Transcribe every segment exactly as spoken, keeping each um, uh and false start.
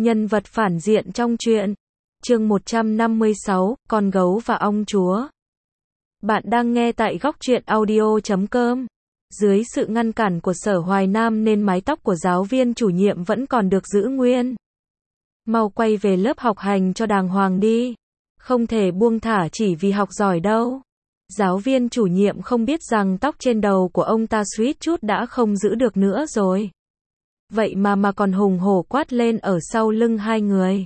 Nhân vật phản diện trong truyện. Chương một trăm năm mươi sáu, con gấu và ong chúa. Bạn đang nghe tại góc truyện audio chấm com. Dưới sự ngăn cản của Sở Hoài Nam nên mái tóc của giáo viên chủ nhiệm vẫn còn được giữ nguyên. Mau quay về lớp học hành cho đàng hoàng đi. Không thể buông thả chỉ vì học giỏi đâu. Giáo viên chủ nhiệm không biết rằng tóc trên đầu của ông ta suýt chút đã không giữ được nữa rồi. Vậy mà mà còn hùng hổ quát lên ở sau lưng hai người.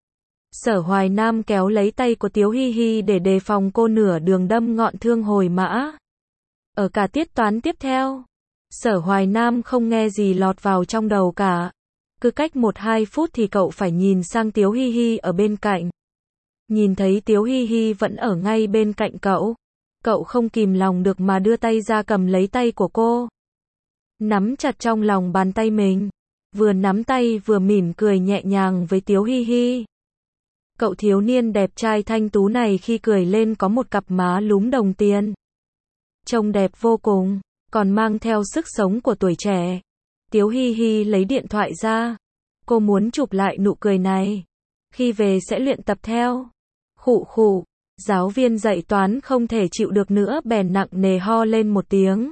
Sở Hoài Nam kéo lấy tay của Tiếu Hi Hi để đề phòng cô nửa đường đâm ngọn thương hồi mã. Ở cả tiết toán tiếp theo, Sở Hoài Nam không nghe gì lọt vào trong đầu cả. Cứ cách một hai phút thì cậu phải nhìn sang Tiếu Hi Hi ở bên cạnh. Nhìn thấy Tiếu Hi Hi vẫn ở ngay bên cạnh cậu. Cậu không kìm lòng được mà đưa tay ra cầm lấy tay của cô. Nắm chặt trong lòng bàn tay mình. Vừa nắm tay vừa mỉm cười nhẹ nhàng với Tiếu Hi Hi. Cậu thiếu niên đẹp trai thanh tú này khi cười lên có một cặp má lúm đồng tiền. Trông đẹp vô cùng, còn mang theo sức sống của tuổi trẻ. Tiếu Hi Hi lấy điện thoại ra. Cô muốn chụp lại nụ cười này. Khi về sẽ luyện tập theo. Khụ khụ, giáo viên dạy toán không thể chịu được nữa bèn nặng nề ho lên một tiếng.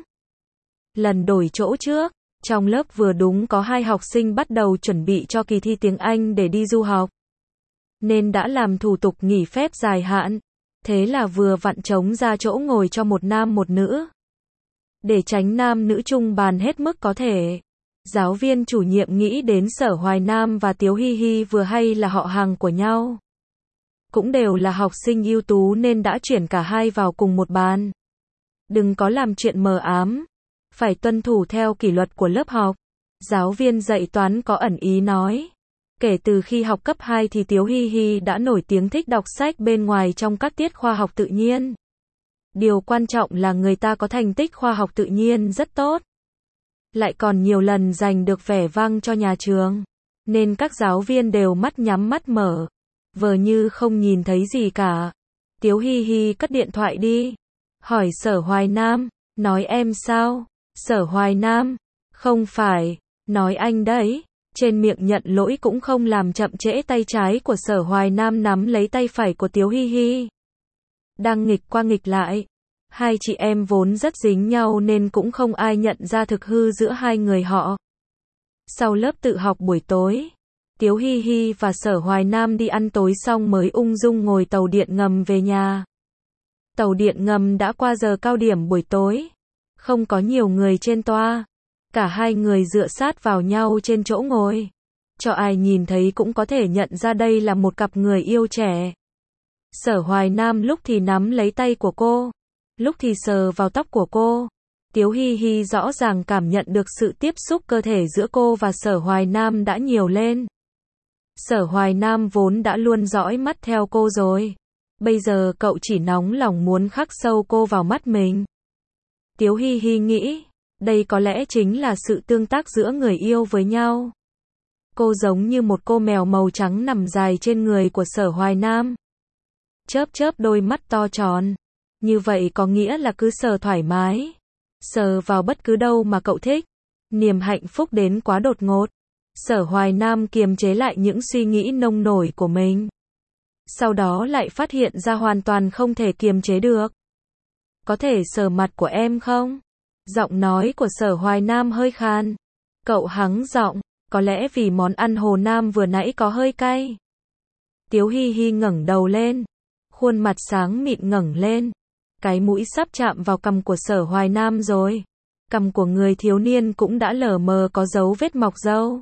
Lần đổi chỗ trước, trong lớp vừa đúng có hai học sinh bắt đầu chuẩn bị cho kỳ thi tiếng Anh để đi du học. Nên đã làm thủ tục nghỉ phép dài hạn. Thế là vừa vặn trống ra chỗ ngồi cho một nam một nữ. Để tránh nam nữ chung bàn hết mức có thể. Giáo viên chủ nhiệm nghĩ đến Sở Hoài Nam và Tiếu Hi Hi vừa hay là họ hàng của nhau. Cũng đều là học sinh ưu tú nên đã chuyển cả hai vào cùng một bàn. Đừng có làm chuyện mờ ám. Phải tuân thủ theo kỷ luật của lớp học. Giáo viên dạy toán có ẩn ý nói. Kể từ khi học cấp hai thì Tiếu Hi Hi đã nổi tiếng thích đọc sách bên ngoài trong các tiết khoa học tự nhiên. Điều quan trọng là người ta có thành tích khoa học tự nhiên rất tốt. Lại còn nhiều lần giành được vẻ vang cho nhà trường. Nên các giáo viên đều mắt nhắm mắt mở. Vờ như không nhìn thấy gì cả. Tiếu Hi Hi cất điện thoại đi. Hỏi Sở Hoài Nam. Nói em sao? Sở Hoài Nam. Không phải. Nói anh đấy. Trên miệng nhận lỗi cũng không làm chậm trễ tay trái của Sở Hoài Nam nắm lấy tay phải của Tiếu Hi Hi. Đang nghịch qua nghịch lại. Hai chị em vốn rất dính nhau nên cũng không ai nhận ra thực hư giữa hai người họ. Sau lớp tự học buổi tối, Tiếu Hi Hi và Sở Hoài Nam đi ăn tối xong mới ung dung ngồi tàu điện ngầm về nhà. Tàu điện ngầm đã qua giờ cao điểm buổi tối. Không có nhiều người trên toa. Cả hai người dựa sát vào nhau trên chỗ ngồi. Cho ai nhìn thấy cũng có thể nhận ra đây là một cặp người yêu trẻ. Sở Hoài Nam lúc thì nắm lấy tay của cô, lúc thì sờ vào tóc của cô. Tiếu Hi Hi rõ ràng cảm nhận được sự tiếp xúc cơ thể giữa cô và Sở Hoài Nam đã nhiều lên. Sở Hoài Nam vốn đã luôn dõi mắt theo cô rồi. Bây giờ cậu chỉ nóng lòng muốn khắc sâu cô vào mắt mình. Tiếu Hi Hi nghĩ, đây có lẽ chính là sự tương tác giữa người yêu với nhau. Cô giống như một cô mèo màu trắng nằm dài trên người của Sở Hoài Nam. Chớp chớp đôi mắt to tròn. Như vậy có nghĩa là cứ sờ thoải mái. Sờ vào bất cứ đâu mà cậu thích. Niềm hạnh phúc đến quá đột ngột. Sở Hoài Nam kiềm chế lại những suy nghĩ nông nổi của mình. Sau đó lại phát hiện ra hoàn toàn không thể kiềm chế được. Có thể sờ mặt của em không? Giọng nói của Sở Hoài Nam hơi khan. Cậu hắng giọng, có lẽ vì món ăn Hồ Nam vừa nãy có hơi cay. Tiếu Hi Hi ngẩng đầu lên. Khuôn mặt sáng mịn ngẩng lên. Cái mũi sắp chạm vào cằm của Sở Hoài Nam rồi. Cằm của người thiếu niên cũng đã lờ mờ có dấu vết mọc râu.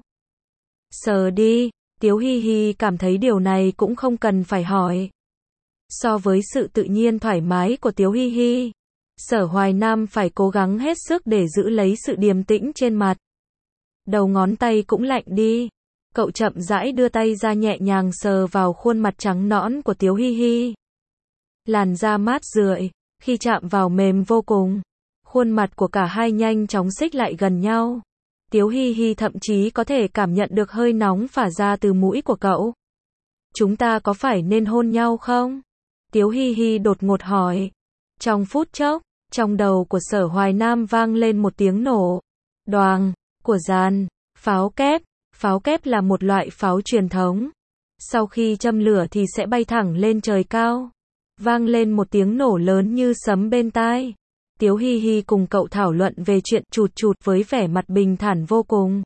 Sờ đi, Tiếu Hi Hi cảm thấy điều này cũng không cần phải hỏi. So với sự tự nhiên thoải mái của Tiếu Hi Hi, Sở Hoài Nam phải cố gắng hết sức để giữ lấy sự điềm tĩnh trên mặt. Đầu ngón tay cũng lạnh đi. Cậu chậm rãi đưa tay ra nhẹ nhàng sờ vào khuôn mặt trắng nõn của Tiếu Hi Hi. Làn da mát rượi, khi chạm vào mềm vô cùng. Khuôn mặt của cả hai nhanh chóng xích lại gần nhau. Tiếu Hi Hi thậm chí có thể cảm nhận được hơi nóng phả ra từ mũi của cậu. Chúng ta có phải nên hôn nhau không? Tiếu Hi Hi đột ngột hỏi. Trong phút chốc, trong đầu của Sở Hoài Nam vang lên một tiếng nổ. Đoàng, của dàn, pháo kép, Pháo kép là một loại pháo truyền thống. Sau khi châm lửa thì sẽ bay thẳng lên trời cao. Vang lên một tiếng nổ lớn như sấm bên tai. Tiếu Hi Hi cùng cậu thảo luận về chuyện chụt chụt với vẻ mặt bình thản vô cùng.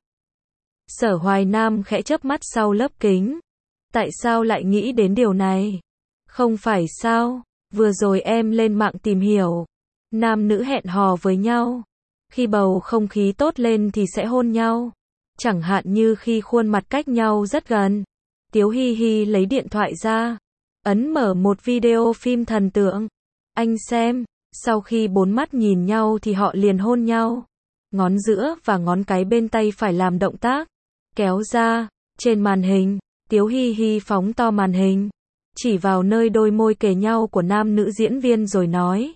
Sở Hoài Nam khẽ chớp mắt sau lớp kính. Tại sao lại nghĩ đến điều này? Không phải sao? Vừa rồi em lên mạng tìm hiểu. Nam nữ hẹn hò với nhau. Khi bầu không khí tốt lên thì sẽ hôn nhau. Chẳng hạn như khi khuôn mặt cách nhau rất gần. Tiếu Hi Hi lấy điện thoại ra. Ấn mở một video phim thần tượng. Anh xem. Sau khi bốn mắt nhìn nhau thì họ liền hôn nhau. Ngón giữa và ngón cái bên tay phải làm động tác. Kéo ra. Trên màn hình, Tiếu Hi Hi phóng to màn hình. Chỉ vào nơi đôi môi kề nhau của nam nữ diễn viên rồi nói.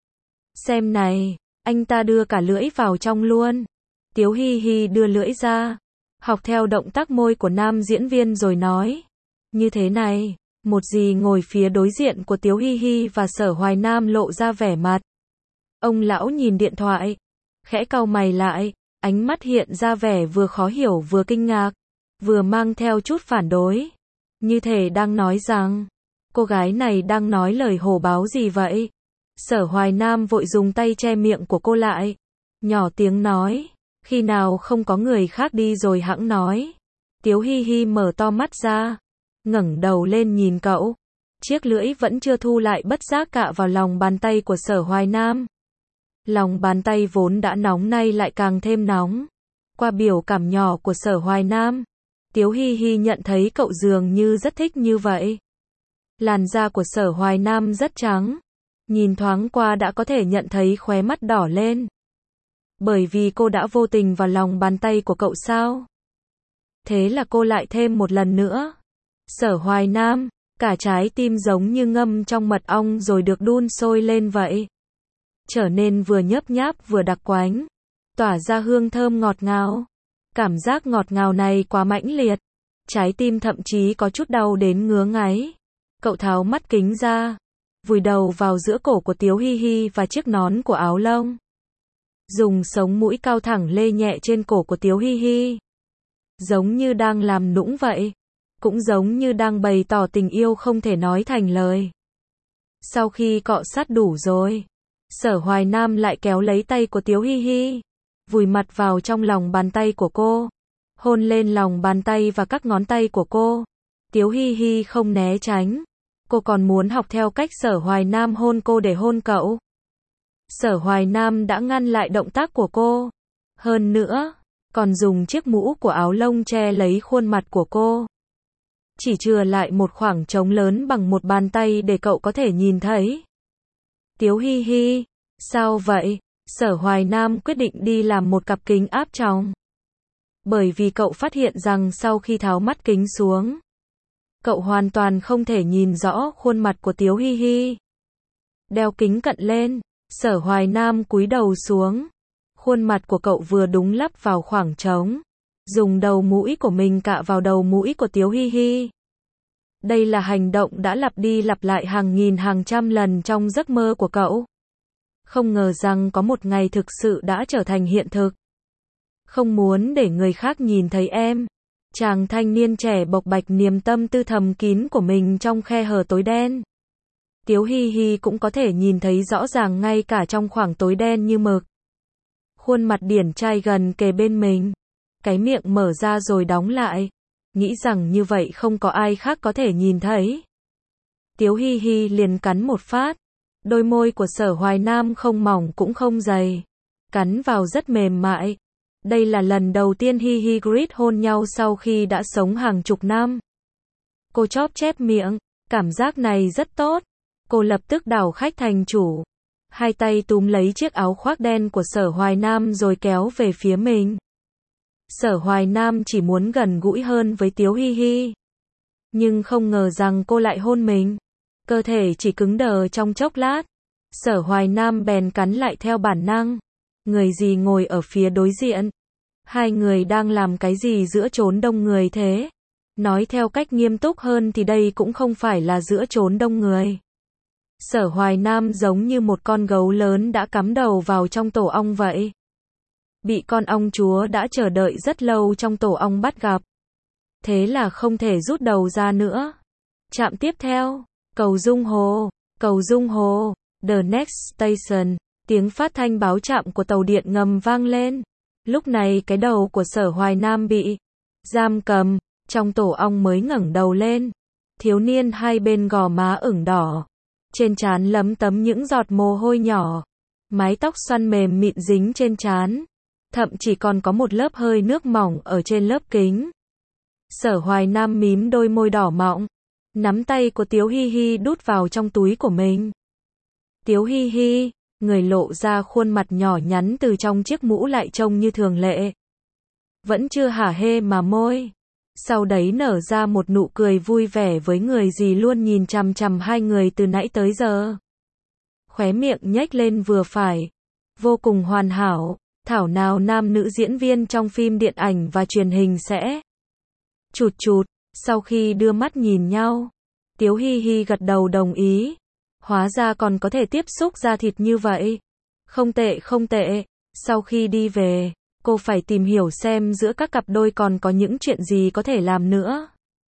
Xem này, anh ta đưa cả lưỡi vào trong luôn. Tiếu Hi Hi đưa lưỡi ra. Học theo động tác môi của nam diễn viên rồi nói. Như thế này, một dì ngồi phía đối diện của Tiếu Hi Hi và Sở Hoài Nam lộ ra vẻ mặt. Ông lão nhìn điện thoại, khẽ cau mày lại, ánh mắt hiện ra vẻ vừa khó hiểu vừa kinh ngạc, vừa mang theo chút phản đối. Như thể đang nói rằng, cô gái này đang nói lời hổ báo gì vậy? Sở Hoài Nam vội dùng tay che miệng của cô lại, nhỏ tiếng nói, khi nào không có người khác đi rồi hẵng nói. Tiếu Hi Hi mở to mắt ra, ngẩng đầu lên nhìn cậu. Chiếc lưỡi vẫn chưa thu lại bất giác cạ vào lòng bàn tay của Sở Hoài Nam. Lòng bàn tay vốn đã nóng nay lại càng thêm nóng. Qua biểu cảm nhỏ của Sở Hoài Nam, Tiếu Hi Hi nhận thấy cậu dường như rất thích như vậy. Làn da của Sở Hoài Nam rất trắng. Nhìn thoáng qua đã có thể nhận thấy khóe mắt đỏ lên. Bởi vì cô đã vô tình vào lòng bàn tay của cậu sao? Thế là cô lại thêm một lần nữa. Sở Hoài Nam, cả trái tim giống như ngâm trong mật ong rồi được đun sôi lên vậy. Trở nên vừa nhớp nháp vừa đặc quánh. Tỏa ra hương thơm ngọt ngào. Cảm giác ngọt ngào này quá mãnh liệt. Trái tim thậm chí có chút đau đến ngứa ngáy. Cậu tháo mắt kính ra. Vùi đầu vào giữa cổ của Tiếu Hi Hi và chiếc nón của áo lông. Dùng sống mũi cao thẳng lê nhẹ trên cổ của Tiếu Hi Hi. Giống như đang làm nũng vậy. Cũng giống như đang bày tỏ tình yêu không thể nói thành lời. Sau khi cọ sát đủ rồi, Sở Hoài Nam lại kéo lấy tay của Tiếu Hi Hi, vùi mặt vào trong lòng bàn tay của cô, hôn lên lòng bàn tay và các ngón tay của cô. Tiếu Hi Hi không né tránh, cô còn muốn học theo cách Sở Hoài Nam hôn cô để hôn cậu. Sở Hoài Nam đã ngăn lại động tác của cô. Hơn nữa, còn dùng chiếc mũ của áo lông che lấy khuôn mặt của cô. Chỉ chừa lại một khoảng trống lớn bằng một bàn tay để cậu có thể nhìn thấy. Tiếu Hi Hi, sao vậy? Sở Hoài Nam quyết định đi làm một cặp kính áp tròng. Bởi vì cậu phát hiện rằng sau khi tháo mắt kính xuống, cậu hoàn toàn không thể nhìn rõ khuôn mặt của Tiếu Hi Hi. Đeo kính cận lên, Sở Hoài Nam cúi đầu xuống. Khuôn mặt của cậu vừa đúng lắp vào khoảng trống. Dùng đầu mũi của mình cạ vào đầu mũi của Tiếu Hi Hi. Đây là hành động đã lặp đi lặp lại hàng nghìn hàng trăm lần trong giấc mơ của cậu. Không ngờ rằng có một ngày thực sự đã trở thành hiện thực. Không muốn để người khác nhìn thấy em. Chàng thanh niên trẻ bộc bạch niềm tâm tư thầm kín của mình trong khe hở tối đen. Tiếu Hi Hi cũng có thể nhìn thấy rõ ràng ngay cả trong khoảng tối đen như mực. Khuôn mặt điển trai gần kề bên mình. Cái miệng mở ra rồi đóng lại. Nghĩ rằng như vậy không có ai khác có thể nhìn thấy. Tiếu Hi Hi liền cắn một phát. Đôi môi của Sở Hoài Nam không mỏng cũng không dày. Cắn vào rất mềm mại. Đây là lần đầu tiên Hi Hi Grid hôn nhau sau khi đã sống hàng chục năm. Cô chóp chép miệng. Cảm giác này rất tốt. Cô lập tức đảo khách thành chủ. Hai tay túm lấy chiếc áo khoác đen của Sở Hoài Nam rồi kéo về phía mình. Sở Hoài Nam chỉ muốn gần gũi hơn với Tiếu Hi Hi. Nhưng không ngờ rằng cô lại hôn mình. Cơ thể chỉ cứng đờ trong chốc lát. Sở Hoài Nam bèn cắn lại theo bản năng. Người gì ngồi ở phía đối diện? Hai người đang làm cái gì giữa chốn đông người thế? Nói theo cách nghiêm túc hơn thì đây cũng không phải là giữa chốn đông người. Sở Hoài Nam giống như một con gấu lớn đã cắm đầu vào trong tổ ong vậy. Bị con ong chúa đã chờ đợi rất lâu trong tổ ong bắt gặp. Thế là không thể rút đầu ra nữa. Trạm tiếp theo, cầu Dung Hồ, cầu Dung Hồ, the next station, tiếng phát thanh báo trạm của tàu điện ngầm vang lên. Lúc này cái đầu của Sở Hoài Nam bị giam cầm, trong tổ ong mới ngẩng đầu lên. Thiếu niên hai bên gò má ửng đỏ, trên trán lấm tấm những giọt mồ hôi nhỏ, mái tóc xoăn mềm mịn dính trên trán, thậm chỉ còn có một lớp hơi nước mỏng ở trên lớp kính. Sở Hoài Nam mím đôi môi đỏ mọng, nắm tay của Tiếu Hi Hi đút vào trong túi của mình. Tiếu Hi Hi, người lộ ra khuôn mặt nhỏ nhắn từ trong chiếc mũ lại trông như thường lệ. Vẫn chưa hả hê mà môi. Sau đấy nở ra một nụ cười vui vẻ với người gì luôn nhìn chằm chằm hai người từ nãy tới giờ. Khóe miệng nhếch lên vừa phải. Vô cùng hoàn hảo, thảo nào nam nữ diễn viên trong phim điện ảnh và truyền hình sẽ chụt chụt. Sau khi đưa mắt nhìn nhau, Tiếu Hi Hi gật đầu đồng ý. Hóa ra còn có thể tiếp xúc da thịt như vậy. Không tệ không tệ. Sau khi đi về, cô phải tìm hiểu xem giữa các cặp đôi còn có những chuyện gì có thể làm nữa.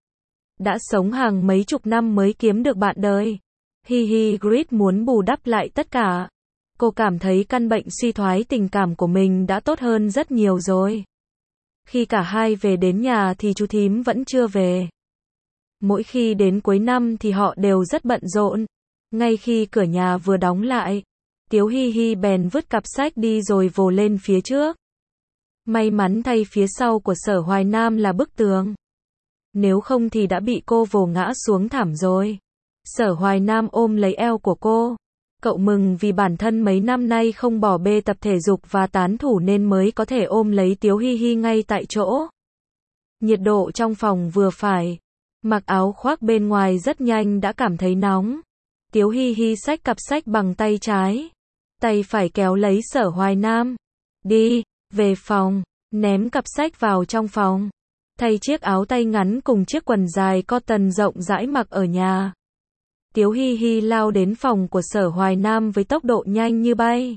Đã sống hàng mấy chục năm mới kiếm được bạn đời. Hi Hi Grid muốn bù đắp lại tất cả. Cô cảm thấy căn bệnh suy thoái tình cảm của mình đã tốt hơn rất nhiều rồi. Khi cả hai về đến nhà thì chú thím vẫn chưa về. Mỗi khi đến cuối năm thì họ đều rất bận rộn. Ngay khi cửa nhà vừa đóng lại, Tiếu Hi Hi bèn vứt cặp sách đi rồi vồ lên phía trước. May mắn thay phía sau của Sở Hoài Nam là bức tường. Nếu không thì đã bị cô vồ ngã xuống thảm rồi. Sở Hoài Nam ôm lấy eo của cô. Cậu mừng vì bản thân mấy năm nay không bỏ bê tập thể dục và tán thủ nên mới có thể ôm lấy Tiếu Hi Hi ngay tại chỗ. Nhiệt độ trong phòng vừa phải. Mặc áo khoác bên ngoài rất nhanh đã cảm thấy nóng. Tiếu Hi Hi xách cặp sách bằng tay trái. Tay phải kéo lấy Sở Hoài Nam. Đi, về phòng, ném cặp sách vào trong phòng. Thay chiếc áo tay ngắn cùng chiếc quần dài cotton rộng rãi mặc ở nhà. Tiếu Hi Hi lao đến phòng của Sở Hoài Nam với tốc độ nhanh như bay.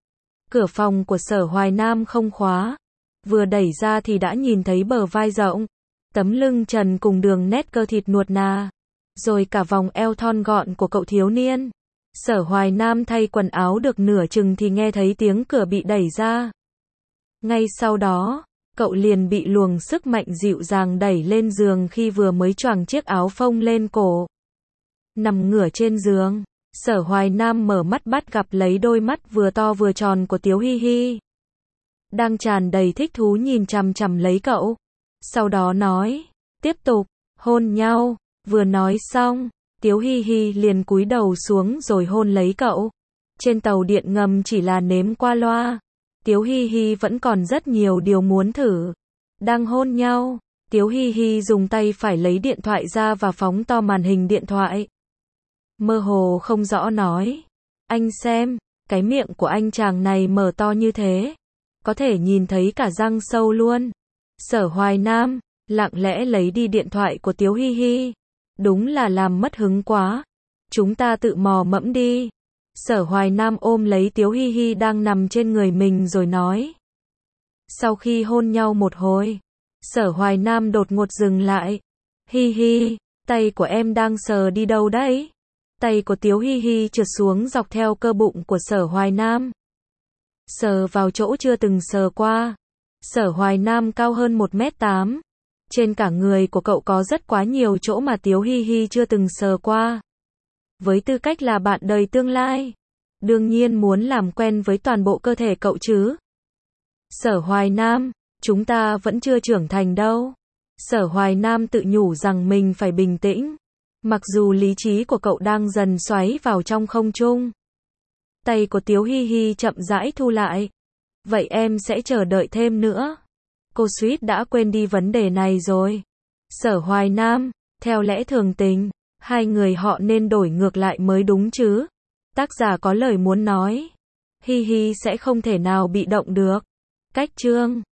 Cửa phòng của Sở Hoài Nam không khóa. Vừa đẩy ra thì đã nhìn thấy bờ vai rộng, tấm lưng trần cùng đường nét cơ thịt nuột nà, rồi cả vòng eo thon gọn của cậu thiếu niên. Sở Hoài Nam thay quần áo được nửa chừng thì nghe thấy tiếng cửa bị đẩy ra. Ngay sau đó, cậu liền bị luồng sức mạnh dịu dàng đẩy lên giường khi vừa mới choàng chiếc áo phông lên cổ. Nằm ngửa trên giường, Sở Hoài Nam mở mắt bắt gặp lấy đôi mắt vừa to vừa tròn của Tiếu Hi Hi. Đang tràn đầy thích thú nhìn chằm chằm lấy cậu. Sau đó nói, tiếp tục, hôn nhau. Vừa nói xong, Tiếu Hi Hi liền cúi đầu xuống rồi hôn lấy cậu. Trên tàu điện ngầm chỉ là nếm qua loa. Tiếu Hi Hi vẫn còn rất nhiều điều muốn thử. Đang hôn nhau, Tiếu Hi Hi dùng tay phải lấy điện thoại ra và phóng to màn hình điện thoại. Mơ hồ không rõ nói, anh xem, cái miệng của anh chàng này mở to như thế. Có thể nhìn thấy cả răng sâu luôn. Sở Hoài Nam, lặng lẽ lấy đi điện thoại của Tiếu Hi Hi. Đúng là làm mất hứng quá. Chúng ta tự mò mẫm đi. Sở Hoài Nam ôm lấy Tiếu Hi Hi đang nằm trên người mình rồi nói. Sau khi hôn nhau một hồi, Sở Hoài Nam đột ngột dừng lại. Hi Hi, tay của em đang sờ đi đâu đấy? Tay của Tiếu Hi Hi trượt xuống dọc theo cơ bụng của Sở Hoài Nam. Sờ vào chỗ chưa từng sờ qua. Sở Hoài Nam cao hơn một mét tám. Trên cả người của cậu có rất quá nhiều chỗ mà Tiếu Hi Hi chưa từng sờ qua. Với tư cách là bạn đời tương lai, đương nhiên muốn làm quen với toàn bộ cơ thể cậu chứ. Sở Hoài Nam, chúng ta vẫn chưa trưởng thành đâu. Sở Hoài Nam tự nhủ rằng mình phải bình tĩnh. Mặc dù lý trí của cậu đang dần xoáy vào trong không trung. Tay của Tiếu Hi Hi chậm rãi thu lại. Vậy em sẽ chờ đợi thêm nữa. Cô suýt đã quên đi vấn đề này rồi. Sở Hoài Nam, theo lẽ thường tình, hai người họ nên đổi ngược lại mới đúng chứ. Tác giả có lời muốn nói. Hi Hi sẽ không thể nào bị động được. Cách chương